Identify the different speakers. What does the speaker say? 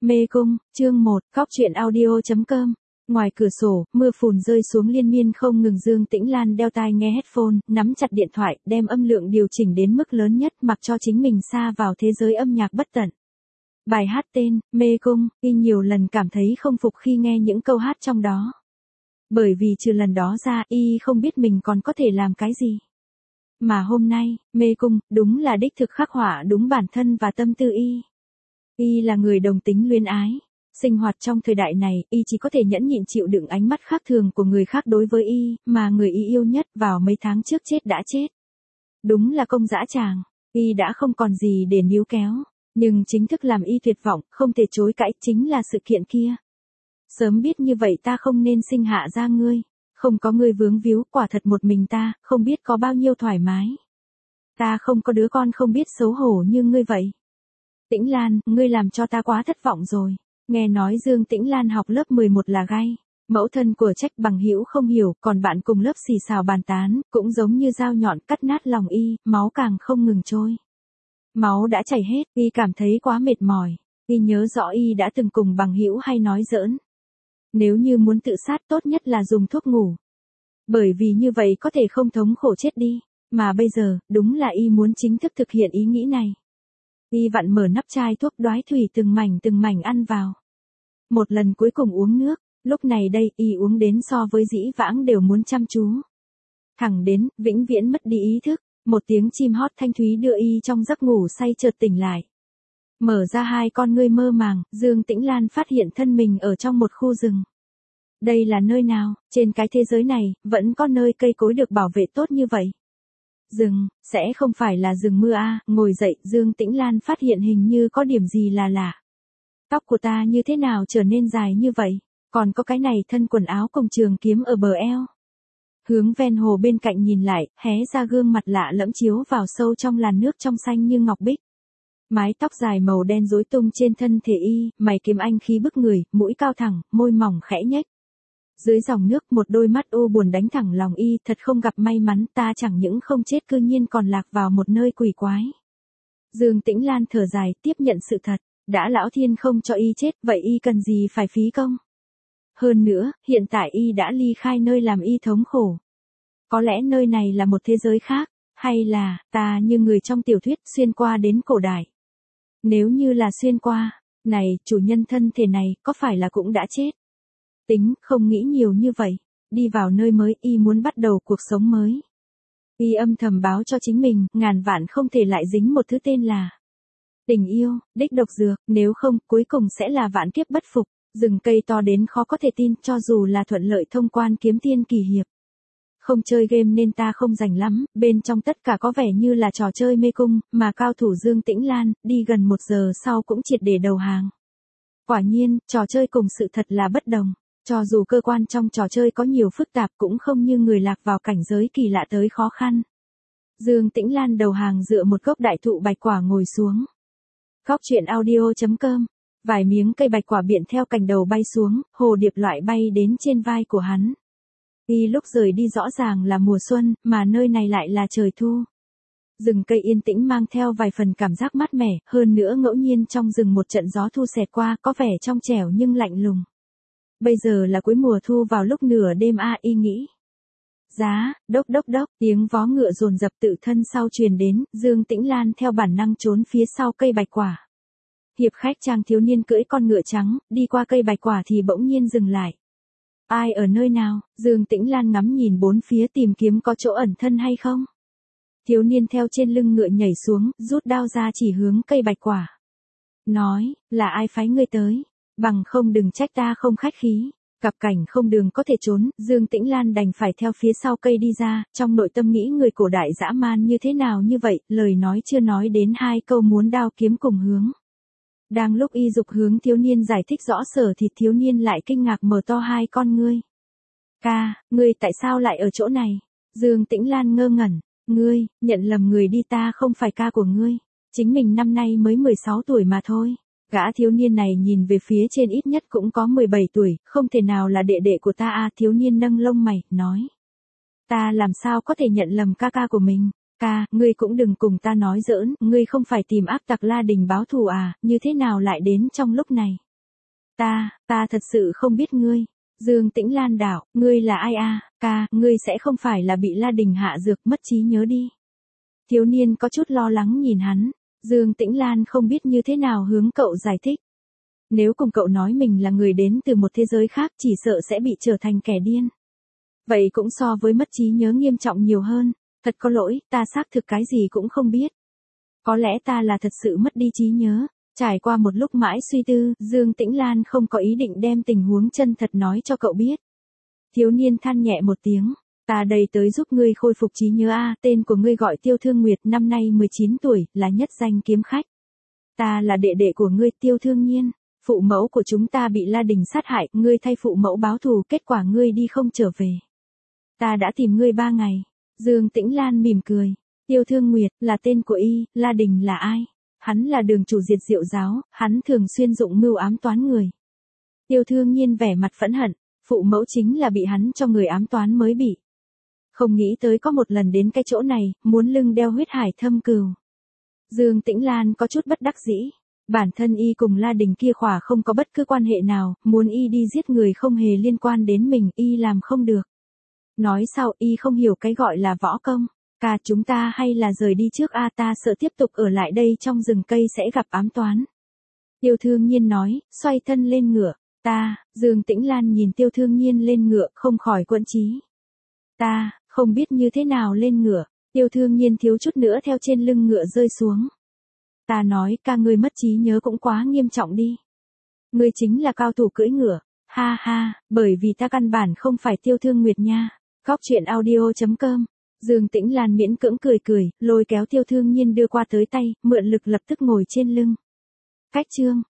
Speaker 1: Mê cung, chương 1, Cóc truyện audio.com. Ngoài cửa sổ, mưa phùn rơi xuống liên miên không ngừng. Dương Tĩnh Lan đeo tai nghe headphone, nắm chặt điện thoại, đem âm lượng điều chỉnh đến mức lớn nhất, mặc cho chính mình sa vào thế giới âm nhạc bất tận. Bài hát tên, Mê cung, y nhiều lần cảm thấy không phục khi nghe những câu hát trong đó. Bởi vì trừ lần đó ra, y không biết mình còn có thể làm cái gì. Mà hôm nay, Mê cung, đúng là đích thực khắc họa đúng bản thân và tâm tư y. Y là người đồng tính luyến ái. Sinh hoạt trong thời đại này, y chỉ có thể nhẫn nhịn chịu đựng ánh mắt khác thường của người khác đối với y, mà người y yêu nhất vào mấy tháng trước chết đã chết. Đúng là công dã tràng, y đã không còn gì để níu kéo, nhưng chính thức làm y tuyệt vọng, không thể chối cãi chính là sự kiện kia. Sớm biết như vậy ta không nên sinh hạ ra ngươi, không có ngươi vướng víu, quả thật một mình ta, không biết có bao nhiêu thoải mái. Ta không có đứa con không biết xấu hổ như ngươi vậy. Tĩnh Lan, ngươi làm cho ta quá thất vọng rồi. Nghe nói Dương Tĩnh Lan học lớp 11 là gay. Mẫu thân của Trách Bằng Hữu không hiểu, còn bạn cùng lớp xì xào bàn tán, cũng giống như dao nhọn cắt nát lòng y, máu càng không ngừng trôi. Máu đã chảy hết, y cảm thấy quá mệt mỏi. Y nhớ rõ y đã từng cùng Bằng Hữu hay nói giỡn. Nếu như muốn tự sát tốt nhất là dùng thuốc ngủ. Bởi vì như vậy có thể không thống khổ chết đi. Mà bây giờ, đúng là y muốn chính thức thực hiện ý nghĩ này. Y vặn mở nắp chai thuốc đoái thủy từng mảnh ăn vào. Một lần cuối cùng uống nước, lúc này đây y uống đến so với dĩ vãng đều muốn chăm chú. Thẳng đến, vĩnh viễn mất đi ý thức, một tiếng chim hót thanh thúy đưa y trong giấc ngủ say chợt tỉnh lại. Mở ra hai con ngươi mơ màng, Dương Tĩnh Lan phát hiện thân mình ở trong một khu rừng. Đây là nơi nào, trên cái thế giới này, vẫn có nơi cây cối được bảo vệ tốt như vậy. Rừng, sẽ không phải là rừng mưa à, ngồi dậy, Dương Tĩnh Lan phát hiện hình như có điểm gì là lạ. Tóc của ta như thế nào trở nên dài như vậy, còn có cái này thân quần áo cùng trường kiếm ở bờ eo. Hướng ven hồ bên cạnh nhìn lại, hé ra gương mặt lạ lẫm chiếu vào sâu trong làn nước trong xanh như ngọc bích. Mái tóc dài màu đen rối tung trên thân thể y, mày kiếm anh khí bức người, mũi cao thẳng, môi mỏng khẽ nhếch. Dưới dòng nước một đôi mắt u buồn đánh thẳng lòng y, thật không gặp may mắn, ta chẳng những không chết cư nhiên còn lạc vào một nơi quỷ quái. Dương Tĩnh Lan thở dài, tiếp nhận sự thật, đã lão thiên không cho y chết, vậy y cần gì phải phí công. Hơn nữa, hiện tại y đã ly khai nơi làm y thống khổ. Có lẽ nơi này là một thế giới khác, hay là, ta như người trong tiểu thuyết xuyên qua đến cổ đại. Nếu như là xuyên qua, này, chủ nhân thân thể này, có phải là cũng đã chết? Tính, không nghĩ nhiều như vậy. Đi vào nơi mới, y muốn bắt đầu cuộc sống mới. Y âm thầm báo cho chính mình, ngàn vạn không thể lại dính một thứ tên là tình yêu, đích độc dược, nếu không, cuối cùng sẽ là vạn kiếp bất phục. Rừng cây to đến khó có thể tin, cho dù là thuận lợi thông quan kiếm tiên kỳ hiệp. Không chơi game nên ta không rành lắm, bên trong tất cả có vẻ như là trò chơi mê cung, mà cao thủ Dương Tĩnh Lan, đi gần 1 giờ sau cũng triệt để đầu hàng. Quả nhiên, trò chơi cùng sự thật là bất đồng. Cho dù cơ quan trong trò chơi có nhiều phức tạp cũng không như người lạc vào cảnh giới kỳ lạ tới khó khăn. Dương Tĩnh Lan đầu hàng dựa một gốc đại thụ bạch quả ngồi xuống. Cóc truyện audio.com. Vài miếng cây bạch quả biện theo cành đầu bay xuống, hồ điệp loại bay đến trên vai của hắn. Y lúc rời đi rõ ràng là mùa xuân, mà nơi này lại là trời thu. Rừng cây yên tĩnh mang theo vài phần cảm giác mát mẻ, hơn nữa ngẫu nhiên trong rừng một trận gió thu xẹt qua, có vẻ trong trẻo nhưng lạnh lùng. Bây giờ là cuối mùa thu vào lúc nửa đêm y nghĩ. Giá, đốc đốc đốc, tiếng vó ngựa dồn dập tự thân sau truyền đến, Dương Tĩnh Lan theo bản năng trốn phía sau cây bạch quả. Hiệp khách trang thiếu niên cưỡi con ngựa trắng, đi qua cây bạch quả thì bỗng nhiên dừng lại. Ai ở nơi nào? Dương Tĩnh Lan ngắm nhìn bốn phía tìm kiếm có chỗ ẩn thân hay không. Thiếu niên theo trên lưng ngựa nhảy xuống, rút đao ra chỉ hướng cây bạch quả. Nói, là ai phái ngươi tới? Bằng không đừng trách ta không khách khí. Cặp cảnh không đường có thể trốn, Dương Tĩnh Lan đành phải theo phía sau cây đi ra, trong nội tâm nghĩ người cổ đại dã man như thế nào như vậy, lời nói chưa nói đến 2 câu muốn đao kiếm cùng hướng. Đang lúc y dục hướng thiếu niên giải thích rõ sở thì thiếu niên lại kinh ngạc mở to 2 con ngươi. Ca, ngươi tại sao lại ở chỗ này? Dương Tĩnh Lan ngơ ngẩn, ngươi, nhận lầm người đi, ta không phải ca của ngươi. Chính mình năm nay mới 16 tuổi mà thôi. Gã thiếu niên này nhìn về phía trên ít nhất cũng có 17 tuổi, không thể nào là đệ đệ của ta à, thiếu niên nâng lông mày, nói. Ta làm sao có thể nhận lầm ca ca của mình? Ca, ngươi cũng đừng cùng ta nói giỡn, ngươi không phải tìm ác tặc La Đình báo thù à, như thế nào lại đến trong lúc này? Ta thật sự không biết ngươi. Dương Tĩnh Lan đạo, ngươi là ai a? Ca, ngươi sẽ không phải là bị La Đình hạ dược mất trí nhớ đi. Thiếu niên có chút lo lắng nhìn hắn. Dương Tĩnh Lan không biết như thế nào hướng cậu giải thích. Nếu cùng cậu nói mình là người đến từ một thế giới khác chỉ sợ sẽ bị trở thành kẻ điên. Vậy cũng so với mất trí nhớ nghiêm trọng nhiều hơn. Thật có lỗi, ta xác thực cái gì cũng không biết. Có lẽ ta là thật sự mất đi trí nhớ. Trải qua một lúc mãi suy tư, Dương Tĩnh Lan không có ý định đem tình huống chân thật nói cho cậu biết. Thiếu niên than nhẹ một tiếng. Ta đây tới giúp ngươi khôi phục trí nhớ a, tên của ngươi gọi Tiêu Thương Nguyệt, năm nay 19 tuổi, là nhất danh kiếm khách. Ta là đệ đệ của ngươi Tiêu Thương Nhiên. Phụ mẫu của chúng ta bị La Đình sát hại, ngươi thay phụ mẫu báo thù, kết quả ngươi đi không trở về. Ta đã tìm ngươi 3 ngày. Dương Tĩnh Lan mỉm cười. Tiêu Thương Nguyệt, là tên của y, La Đình là ai? Hắn là đường chủ Diệt Diệu giáo, hắn thường xuyên dụng mưu ám toán người. Tiêu Thương Nhiên vẻ mặt phẫn hận, phụ mẫu chính là bị hắn cho người ám toán mới bị. Không nghĩ tới có một lần đến cái chỗ này, muốn lưng đeo huyết hải thâm cừu. Dương Tĩnh Lan có chút bất đắc dĩ. Bản thân y cùng La Đình kia khỏa không có bất cứ quan hệ nào, muốn y đi giết người không hề liên quan đến mình, y làm không được. Nói sau y không hiểu cái gọi là võ công. Ca, chúng ta hay là rời đi trước a, ta sợ tiếp tục ở lại đây trong rừng cây sẽ gặp ám toán. Tiêu Thương Nhiên nói, xoay thân lên ngựa. Dương Tĩnh Lan nhìn Tiêu Thương Nhiên lên ngựa không khỏi quẫn trí. Ta, không biết như thế nào lên ngựa. Tiêu Thương Nhiên thiếu chút nữa theo trên lưng ngựa rơi xuống. Ta nói, ca, ngươi mất trí nhớ cũng quá nghiêm trọng đi. Ngươi chính là cao thủ cưỡi ngựa. Ha ha, bởi vì ta căn bản không phải Tiêu Thương Nguyệt nha. Góc truyện audio.com. Dương Tĩnh Lan miễn cưỡng cười, lôi kéo Tiêu Thương Nhiên đưa qua tới tay, mượn lực lập tức ngồi trên lưng. Cách chương.